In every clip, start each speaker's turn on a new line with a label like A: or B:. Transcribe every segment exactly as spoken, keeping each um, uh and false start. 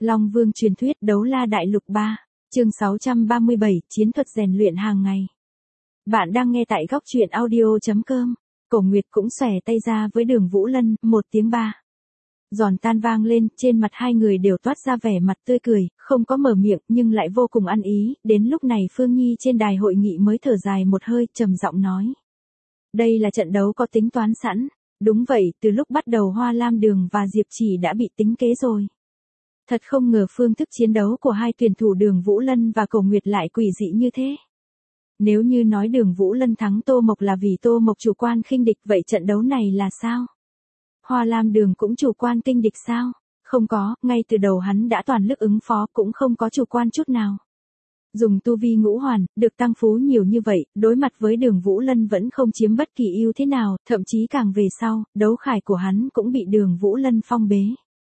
A: Long Vương truyền thuyết đấu la đại lục ba, chương sáu trăm ba mươi bảy, chiến thuật rèn luyện hàng ngày. Bạn đang nghe tại góc truyện audio chấm com. Cổ Nguyệt cũng xòe tay ra với Đường Vũ Lân, một tiếng ba. Giòn tan vang lên, trên mặt hai người đều toát ra vẻ mặt tươi cười, không có mở miệng nhưng lại vô cùng ăn ý. Đến lúc này Phương Nhi trên đài hội nghị mới thở dài một hơi, trầm giọng nói. Đây là trận đấu có tính toán sẵn. Đúng vậy, từ lúc bắt đầu Hoa Lam Đường và Diệp Chỉ đã bị tính kế rồi. Thật không ngờ phương thức chiến đấu của hai tuyển thủ Đường Vũ Lân và Cổ Nguyệt lại quỷ dị như thế. Nếu như nói Đường Vũ Lân thắng Tô Mộc là vì Tô Mộc chủ quan khinh địch, vậy trận đấu này là sao? Hoa Lam Đường cũng chủ quan khinh địch sao? Không có, ngay từ đầu hắn đã toàn lực ứng phó, cũng không có chủ quan chút nào. Dùng tu vi ngũ hoàn, được tăng phú nhiều như vậy, đối mặt với Đường Vũ Lân vẫn không chiếm bất kỳ ưu thế nào, thậm chí càng về sau, đấu khải của hắn cũng bị Đường Vũ Lân phong bế.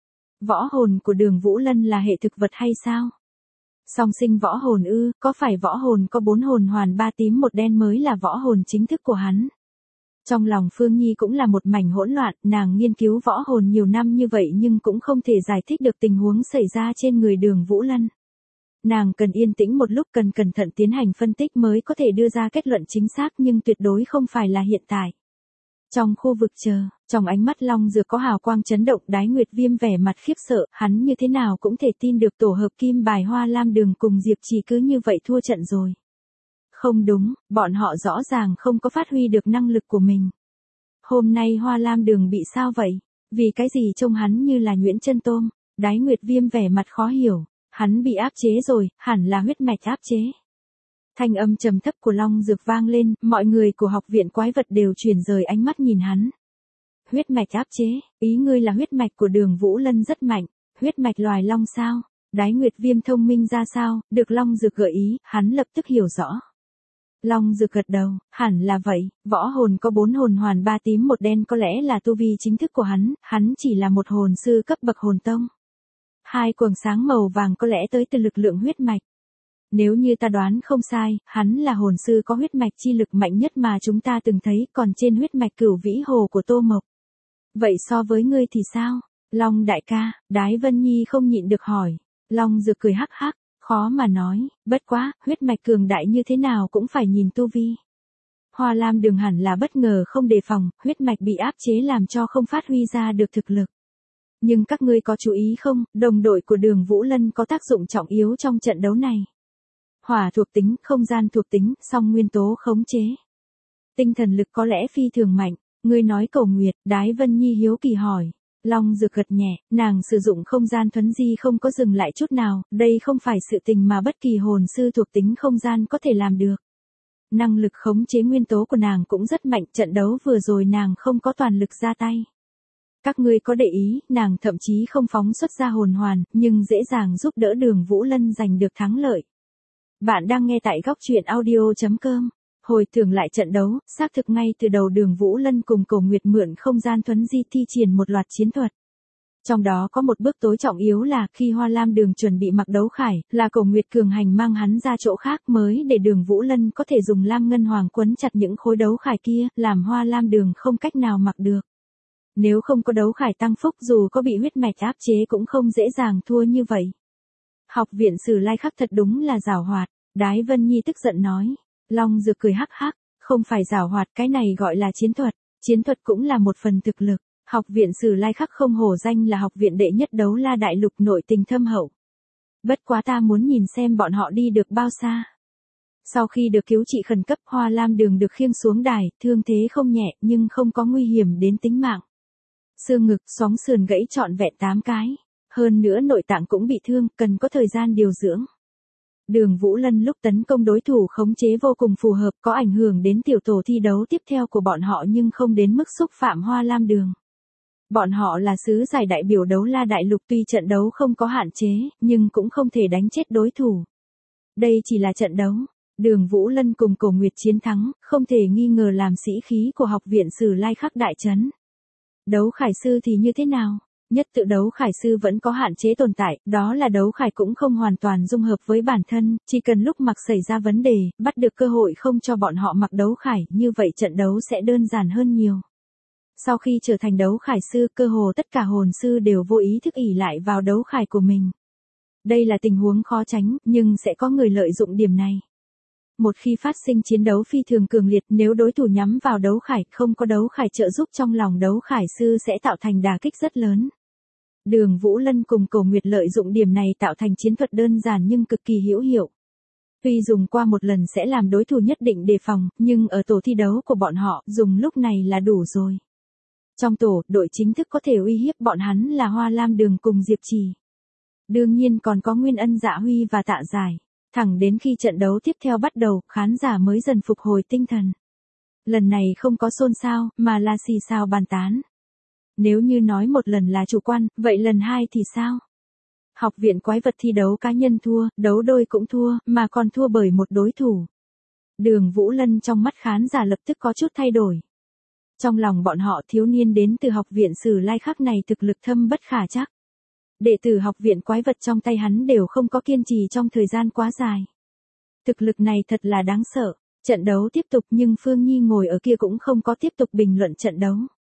A: Võ hồn của Đường Vũ Lân là hệ thực vật hay sao? Song sinh võ hồn ư, có phải võ hồn có bốn hồn hoàn ba tím một đen mới là võ hồn chính thức của hắn? Trong lòng Phương Nhi cũng là một mảnh hỗn loạn, nàng nghiên cứu võ hồn nhiều năm như vậy nhưng cũng không thể giải thích được tình huống xảy ra trên người Đường Vũ Lân. Nàng cần yên tĩnh một lúc, cần cẩn thận tiến hành phân tích mới có thể đưa ra kết luận chính xác, nhưng tuyệt đối không phải là hiện tại. Trong khu vực chờ, trong ánh mắt Long Dược có hào quang chấn động, Đái Nguyệt Viêm vẻ mặt khiếp sợ, hắn như thế nào cũng thể tin được tổ hợp kim bài Hoa Lam Đường cùng Diệp Chỉ cứ như vậy thua trận rồi. Không đúng, bọn họ rõ ràng không có phát huy được năng lực của mình. Hôm nay Hoa Lam Đường bị sao vậy? Vì cái gì trông hắn như là nhuyễn chân tôm? Đái Nguyệt Viêm vẻ mặt khó hiểu, hắn bị áp chế rồi, hẳn là huyết mạch áp chế. Thanh âm trầm thấp của Long Dược vang lên, mọi người của học viện quái vật đều chuyển rời ánh mắt nhìn hắn. Huyết mạch áp chế, ý ngươi là huyết mạch của Đường Vũ Lân rất mạnh, huyết mạch loài long sao? Đái Nguyệt Viêm thông minh ra sao, được Long Dược gợi ý, hắn lập tức hiểu rõ. Long Dược gật đầu, hẳn là vậy, võ hồn có bốn hồn hoàn ba tím một đen có lẽ là tu vi chính thức của hắn, hắn chỉ là một hồn sư cấp bậc hồn tông. Hai quầng sáng màu vàng có lẽ tới từ lực lượng huyết mạch. Nếu như ta đoán không sai, hắn là hồn sư có huyết mạch chi lực mạnh nhất mà chúng ta từng thấy, còn trên huyết mạch Cửu Vĩ Hồ của Tô Mộc. Vậy so với ngươi thì sao? Long đại ca, Đái Vân Nhi không nhịn được hỏi. Long Dược cười hắc hắc, khó mà nói, bất quá, huyết mạch cường đại như thế nào cũng phải nhìn tu vi. Hoa Lam Đường hẳn là bất ngờ không đề phòng, huyết mạch bị áp chế làm cho không phát huy ra được thực lực. Nhưng các ngươi có chú ý không, đồng đội của Đường Vũ Lân có tác dụng trọng yếu trong trận đấu này. Hỏa thuộc tính, không gian thuộc tính, song nguyên tố khống chế. Tinh thần lực có lẽ phi thường mạnh, ngươi nói Cổ Nguyệt, Đái Vân Nhi hiếu kỳ hỏi. Long Dược gật nhẹ, nàng sử dụng không gian thuấn di không có dừng lại chút nào, đây không phải sự tình mà bất kỳ hồn sư thuộc tính không gian có thể làm được. Năng lực khống chế nguyên tố của nàng cũng rất mạnh, trận đấu vừa rồi nàng không có toàn lực ra tay. Các ngươi có để ý, nàng thậm chí không phóng xuất ra hồn hoàn, nhưng dễ dàng giúp đỡ Đường Vũ Lân giành được thắng lợi. Bạn đang nghe tại góc truyện audio chấm com. Hồi tưởng lại trận đấu, xác thực ngay từ đầu Đường Vũ Lân cùng Cổ Nguyệt mượn không gian thuấn di thi triển một loạt chiến thuật. Trong đó có một bước tối trọng yếu là khi Hoa Lam Đường chuẩn bị mặc đấu khải, là Cổ Nguyệt cường hành mang hắn ra chỗ khác mới để Đường Vũ Lân có thể dùng lam ngân hoàng quấn chặt những khối đấu khải kia, làm Hoa Lam Đường không cách nào mặc được. Nếu không có đấu khải tăng phúc, dù có bị huyết mạch áp chế cũng không dễ dàng thua như vậy. Học viện Sử Lai Khắc thật đúng là giảo hoạt, Đái Vân Nhi tức giận nói. Long Dược cười hắc hắc, không phải giảo hoạt, cái này gọi là chiến thuật, chiến thuật cũng là một phần thực lực. Học viện Sử Lai Khắc không hổ danh là học viện đệ nhất đấu la đại lục, nội tình thâm hậu. Bất quá ta muốn nhìn xem bọn họ đi được bao xa. Sau khi được cứu trị khẩn cấp, Hoa Lam Đường được khiêng xuống đài, thương thế không nhẹ nhưng không có nguy hiểm đến tính mạng. Xương ngực, xóm sườn gãy trọn vẹn tám cái, hơn nữa nội tạng cũng bị thương, cần có thời gian điều dưỡng. Đường Vũ Lân lúc tấn công đối thủ khống chế vô cùng phù hợp, có ảnh hưởng đến tiểu tổ thi đấu tiếp theo của bọn họ nhưng không đến mức xúc phạm Hoa Lam Đường. Bọn họ là sứ giải đại biểu đấu la đại lục, tuy trận đấu không có hạn chế, nhưng cũng không thể đánh chết đối thủ. Đây chỉ là trận đấu. Đường Vũ Lân cùng Cổ Nguyệt chiến thắng, không thể nghi ngờ làm sĩ khí của học viện Sử Lai Khắc đại chấn. Đấu khải sư thì như thế nào? Nhất tự đấu khải sư vẫn có hạn chế tồn tại, đó là đấu khải cũng không hoàn toàn dung hợp với bản thân, chỉ cần lúc mặc xảy ra vấn đề, bắt được cơ hội không cho bọn họ mặc đấu khải, như vậy trận đấu sẽ đơn giản hơn nhiều. Sau khi trở thành đấu khải sư, cơ hồ tất cả hồn sư đều vô ý thức ỷ lại vào đấu khải của mình. Đây là tình huống khó tránh, nhưng sẽ có người lợi dụng điểm này. Một khi phát sinh chiến đấu phi thường cường liệt, nếu đối thủ nhắm vào đấu khải, không có đấu khải trợ giúp trong lòng đấu khải sư sẽ tạo thành đả kích rất lớn. Đường Vũ Lân cùng Cổ Nguyệt lợi dụng điểm này tạo thành chiến thuật đơn giản nhưng cực kỳ hữu hiệu. Tuy dùng qua một lần sẽ làm đối thủ nhất định đề phòng, nhưng ở tổ thi đấu của bọn họ, dùng lúc này là đủ rồi. Trong tổ, đội chính thức có thể uy hiếp bọn hắn là Hoa Lam Đường cùng Diệp Trì. Đương nhiên còn có Nguyên Ân Dạ Huy và Tạ Giải. Thẳng đến khi trận đấu tiếp theo bắt đầu, khán giả mới dần phục hồi tinh thần. Lần này không có xôn xao, mà là xì xào bàn tán. Nếu như nói một lần là chủ quan, vậy lần hai thì sao? Học viện quái vật thi đấu cá nhân thua, đấu đôi cũng thua, mà còn thua bởi một đối thủ. Đường Vũ Lân trong mắt khán giả lập tức có chút thay đổi. Trong lòng bọn họ thiếu niên đến từ học viện Sử Lai Khắc này thực lực thâm bất khả trắc. Đệ tử học viện quái vật trong tay hắn đều không có kiên trì trong thời gian quá dài. Thực lực này thật là đáng sợ. Trận đấu tiếp tục nhưng Phương Nhi ngồi ở kia cũng không có tiếp tục bình luận trận đấu.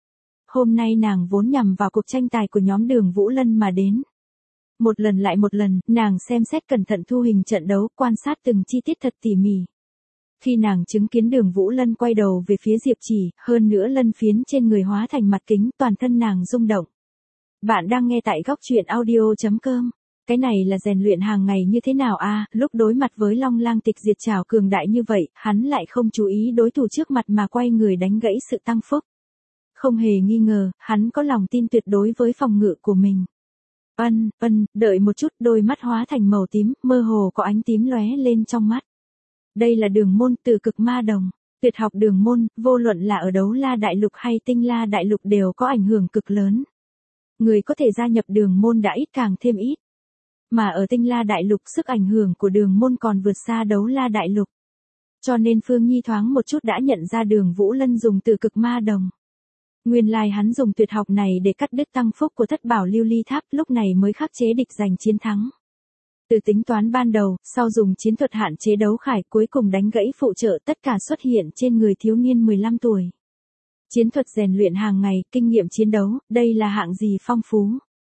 A: Hôm nay nàng vốn nhằm vào cuộc tranh tài của nhóm Đường Vũ Lân mà đến. Một lần lại một lần, nàng xem xét cẩn thận thu hình trận đấu, quan sát từng chi tiết thật tỉ mỉ. Khi nàng chứng kiến Đường Vũ Lân quay đầu về phía Diệp Trì, hơn nữa lân phiến trên người hóa thành mặt kính, toàn thân nàng rung động. Bạn đang nghe tại góc truyện audio chấm com. Cái này là rèn luyện hàng ngày như thế nào a? À, lúc đối mặt với Long Lang Tịch Diệt Trảo cường đại như vậy, hắn lại không chú ý đối thủ trước mặt mà quay người đánh gãy sự tăng phúc. Không hề nghi ngờ, hắn có lòng tin tuyệt đối với phòng ngự của mình. Ân, ân, đợi một chút, đôi mắt hóa thành màu tím, mơ hồ có ánh tím lóe lên trong mắt. Đây là đường môn từ cực ma đồng. Tuyệt học đường môn, vô luận là ở đấu la đại lục hay tinh la đại lục đều có ảnh hưởng cực lớn. Người có thể gia nhập đường môn đã ít càng thêm ít. Mà ở tinh la đại lục sức ảnh hưởng của đường môn còn vượt xa đấu la đại lục. Cho nên Phương Nhi thoáng một chút đã nhận ra Đường Vũ Lân dùng từ cực ma đồng. Nguyên lai hắn dùng tuyệt học này để cắt đứt tăng phúc của thất bảo lưu ly tháp, lúc này mới khắc chế địch giành chiến thắng. Từ tính toán ban đầu, sau dùng chiến thuật hạn chế đấu khải cuối cùng đánh gãy phụ trợ tất cả xuất hiện trên người thiếu niên mười lăm tuổi. Chiến thuật rèn luyện hàng ngày, kinh nghiệm chiến đấu, đây là hạng gì phong phú.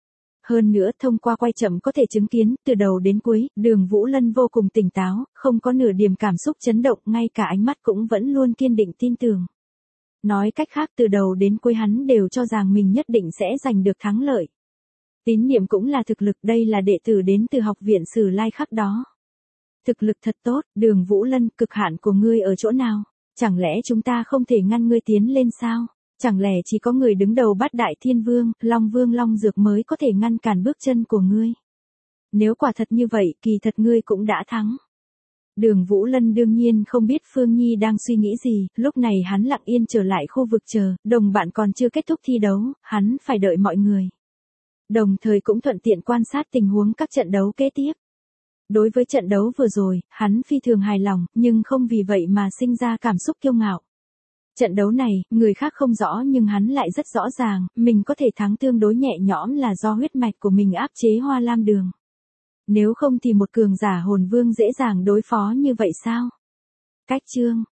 A: Hơn nữa thông qua quay chậm có thể chứng kiến, từ đầu đến cuối, Đường Vũ Lân vô cùng tỉnh táo, không có nửa điểm cảm xúc chấn động, ngay cả ánh mắt cũng vẫn luôn kiên định tin tưởng. Nói cách khác từ đầu đến cuối hắn đều cho rằng mình nhất định sẽ giành được thắng lợi. Tín niệm cũng là thực lực, đây là đệ tử đến từ học viện Sử Lai Khắc đó. Thực lực thật tốt, Đường Vũ Lân, cực hạn của ngươi ở chỗ nào? Chẳng lẽ chúng ta không thể ngăn ngươi tiến lên sao? Chẳng lẽ chỉ có người đứng đầu Bát Đại Thiên Vương, Long Vương Long Dược mới có thể ngăn cản bước chân của ngươi? Nếu quả thật như vậy, kỳ thật ngươi cũng đã thắng. Đường Vũ Lân đương nhiên không biết Phương Nhi đang suy nghĩ gì, lúc này hắn lặng yên trở lại khu vực chờ, đồng bạn còn chưa kết thúc thi đấu, hắn phải đợi mọi người. Đồng thời cũng thuận tiện quan sát tình huống các trận đấu kế tiếp. Đối với trận đấu vừa rồi, hắn phi thường hài lòng, nhưng không vì vậy mà sinh ra cảm xúc kiêu ngạo. Trận đấu này, người khác không rõ nhưng hắn lại rất rõ ràng, mình có thể thắng tương đối nhẹ nhõm là do huyết mạch của mình áp chế Hoa Lam Đường. Nếu không thì một cường giả hồn vương dễ dàng đối phó như vậy sao? Cách chương